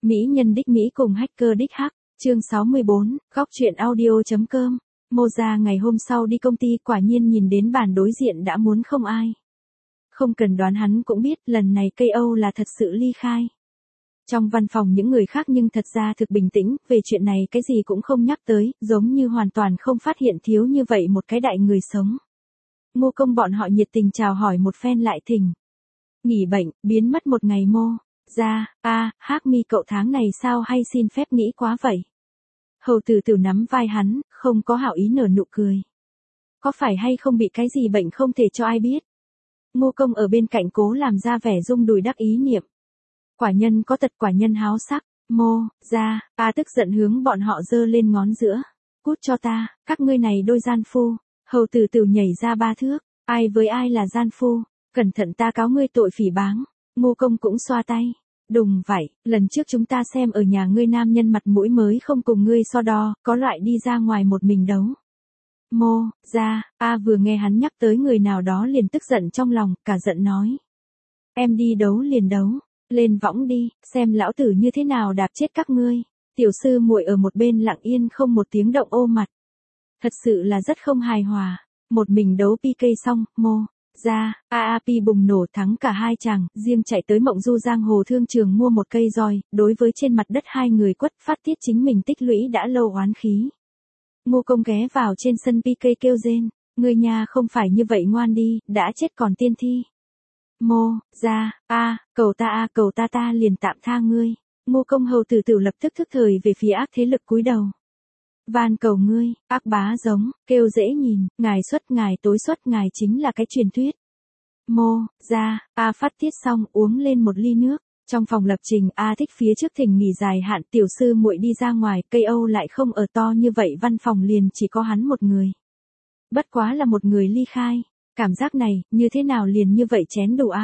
Mỹ nhân đích Mỹ cùng hacker đích Hắc, chương 64, góc truyện audio.com. Moza ngày hôm sau đi công ty quả nhiên nhìn đến bàn đối diện đã muốn không ai. Không cần đoán hắn cũng biết lần này cây Âu là thật sự ly khai. Trong văn phòng những người khác nhưng thật ra thực bình tĩnh, về chuyện này cái gì cũng không nhắc tới, giống như hoàn toàn không phát hiện thiếu như vậy một cái đại người sống. Ngô Công bọn họ nhiệt tình chào hỏi một phen lại thỉnh. Nghỉ bệnh, biến mất một ngày Moza, Hắc Mi cậu tháng này sao hay xin phép nghĩ quá vậy. Hầu Tử Tử nắm vai hắn, không có hảo ý nở nụ cười. Có phải hay không bị cái gì bệnh không thể cho ai biết. Ngô Công ở bên cạnh cố làm ra vẻ rung đùi đắc ý niệm. Quả nhân có tật quả nhân háo sắc, Moza, tức giận hướng bọn họ giơ lên ngón giữa. Cút cho ta, các ngươi này đôi gian phu. Hầu Tử Tử nhảy ra 3 thước, ai với ai là gian phu, cẩn thận ta cáo ngươi tội phỉ báng. Ngô Công cũng xoa tay. Đùng vậy, lần trước chúng ta xem ở nhà ngươi nam nhân mặt mũi mới không cùng ngươi so đo, có loại đi ra ngoài một mình đấu. Moza, vừa nghe hắn nhắc tới người nào đó liền tức giận trong lòng, cả giận nói. Em đi đấu liền đấu, lên võng đi, xem lão tử như thế nào đạp chết các ngươi. Tiểu sư muội ở một bên lặng yên không một tiếng động ôm mặt. Thật sự là rất không hài hòa, một mình đấu PK xong, AAP bùng nổ thắng cả hai chàng, riêng chạy tới Mộng Du giang hồ thương trường mua một cây roi, đối với trên mặt đất hai người quất phát tiết chính mình tích lũy đã lâu oán khí. Ngô Công ghé vào trên sân PK kêu rên, người nhà không phải như vậy ngoan đi, đã chết còn tiên thi. Moza, cầu ta liền tạm tha ngươi. Ngô Công Hầu Tử Tử lập tức thức thời về phía ác thế lực cúi đầu. Van cầu ngươi, ác bá giống, kêu dễ nhìn, ngài tối xuất ngài chính là cái truyền thuyết. Moza, phát tiết xong uống lên một ly nước. Trong phòng lập trình thích phía trước thỉnh nghỉ dài hạn tiểu sư muội đi ra ngoài, cây Âu lại không ở to như vậy văn phòng liền chỉ có hắn một người. Bất quá là một người ly khai, cảm giác này, như thế nào liền như vậy chén đủ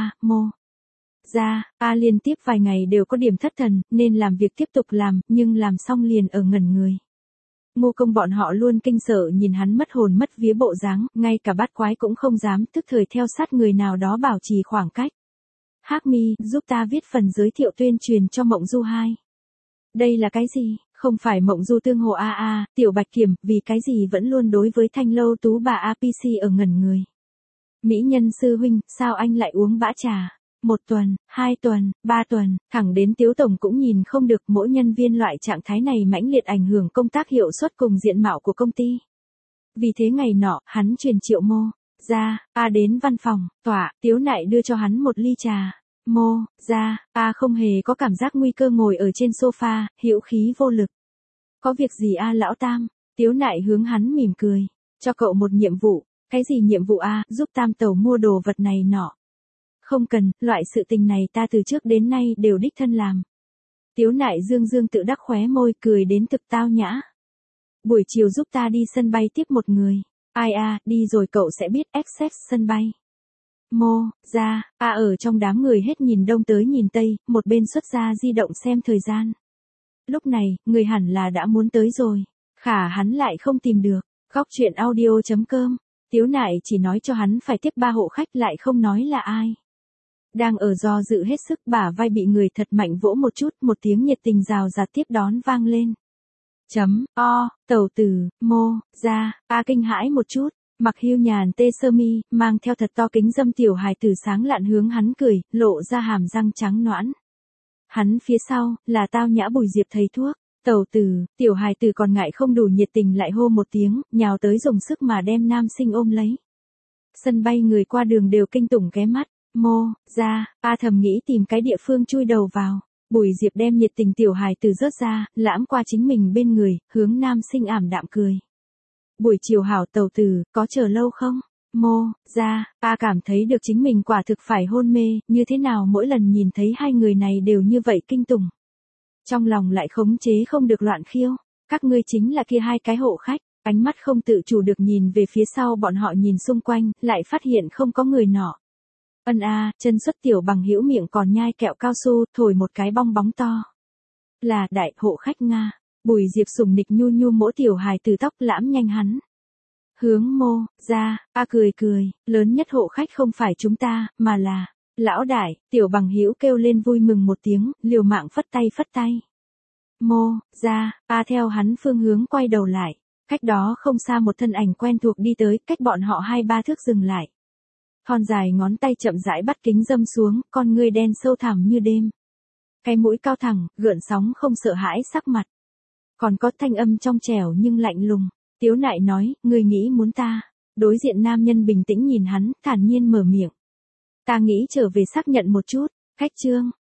Moza, liên tiếp vài ngày đều có điểm thất thần, nên làm việc tiếp tục làm, nhưng làm xong liền ở ngẩn người. Ngô Công bọn họ luôn kinh sợ nhìn hắn mất hồn mất vía bộ dáng, ngay cả bát quái cũng không dám tức thời theo sát người nào đó bảo trì khoảng cách. Hắc Mi, giúp ta viết phần giới thiệu tuyên truyền cho Mộng Du 2. Đây là cái gì? Không phải Mộng Du tương hồ Tiểu Bạch Kiểm, vì cái gì vẫn luôn đối với Thanh Lâu Tú bà APC ở ngẩn người. Mỹ nhân sư huynh, sao anh lại uống bã trà? 1 tuần, 2 tuần, 3 tuần, thẳng đến Tiếu Tổng cũng nhìn không được mỗi nhân viên loại trạng thái này mãnh liệt ảnh hưởng công tác hiệu suất cùng diện mạo của công ty. Vì thế ngày nọ, hắn truyền Triệu Moza, đến văn phòng, Tiếu Nại đưa cho hắn một ly trà. Moza, không hề có cảm giác nguy cơ ngồi ở trên sofa, hữu khí vô lực. Có việc gì lão Tam? Tiếu Nại hướng hắn mỉm cười. Cho cậu một nhiệm vụ. Cái gì nhiệm vụ giúp Tam Tẩu mua đồ vật này nọ. Không cần, loại sự tình này ta từ trước đến nay đều đích thân làm. Tiếu Nại dương tự đắc khóe môi cười đến thực tao nhã. Buổi chiều giúp ta đi sân bay tiếp một người. Ai đi rồi cậu sẽ biết access sân bay. Moza, ở trong đám người hết nhìn đông tới nhìn tây, một bên xuất ra di động xem thời gian. Lúc này, người hẳn là đã muốn tới rồi. Khả hắn lại không tìm được. Góc truyện audio.com. Tiếu Nại chỉ nói cho hắn phải tiếp 3 hộ khách lại không nói là ai. Đang ở do dự hết sức bả vai bị người thật mạnh vỗ một chút, một tiếng nhiệt tình rào rạt tiếp đón vang lên. Tẩu tử, Moza, kinh hãi một chút, mặc hưu nhàn tê sơ mi, mang theo thật to kính dâm tiểu hài tử sáng lạn hướng hắn cười, lộ ra hàm răng trắng nõn. Hắn phía sau, là tao nhã Bùi Diệp thầy thuốc. Tẩu tử, tiểu hài tử còn ngại không đủ nhiệt tình lại hô một tiếng, nhào tới dùng sức mà đem nam sinh ôm lấy. Sân bay người qua đường đều kinh tủng ghé mắt. Moza, thầm nghĩ tìm cái địa phương chui đầu vào. Bùi Diệp đem nhiệt tình tiểu hài tử rớt ra, lãm qua chính mình bên người, hướng nam sinh ảm đạm cười. Buổi chiều hảo tẩu tử, có chờ lâu không? Moza, cảm thấy được chính mình quả thực phải hôn mê, như thế nào mỗi lần nhìn thấy hai người này đều như vậy kinh tủng. Trong lòng lại khống chế không được loạn khiêu, các ngươi chính là kia hai cái hộ khách, ánh mắt không tự chủ được nhìn về phía sau bọn họ nhìn xung quanh, lại phát hiện không có người nọ. Chân xuất tiểu bằng hữu miệng còn nhai kẹo cao su, thổi một cái bong bóng to. Là đại hộ khách Nga. Bùi Diệp sùng nịch nhu nhu mỗ tiểu hài từ tóc lãm nhanh hắn. Hướng Moza, cười, lớn nhất hộ khách không phải chúng ta, mà là, lão đại, tiểu bằng hữu kêu lên vui mừng một tiếng, liều mạng phất tay. Mô, ra, A theo hắn phương hướng quay đầu lại. Cách đó không xa một thân ảnh quen thuộc đi tới, cách bọn họ 2-3 thước dừng lại. Thon dài ngón tay chậm rãi bắt kính dâm xuống, con ngươi đen sâu thẳm như đêm. Cái mũi cao thẳng, gợn sóng không sợ hãi sắc mặt. Còn có thanh âm trong trẻo nhưng lạnh lùng. Tiếu Nại nói, ngươi nghĩ muốn ta. Đối diện nam nhân bình tĩnh nhìn hắn, thản nhiên mở miệng. Ta nghĩ trở về xác nhận một chút. Cách chương.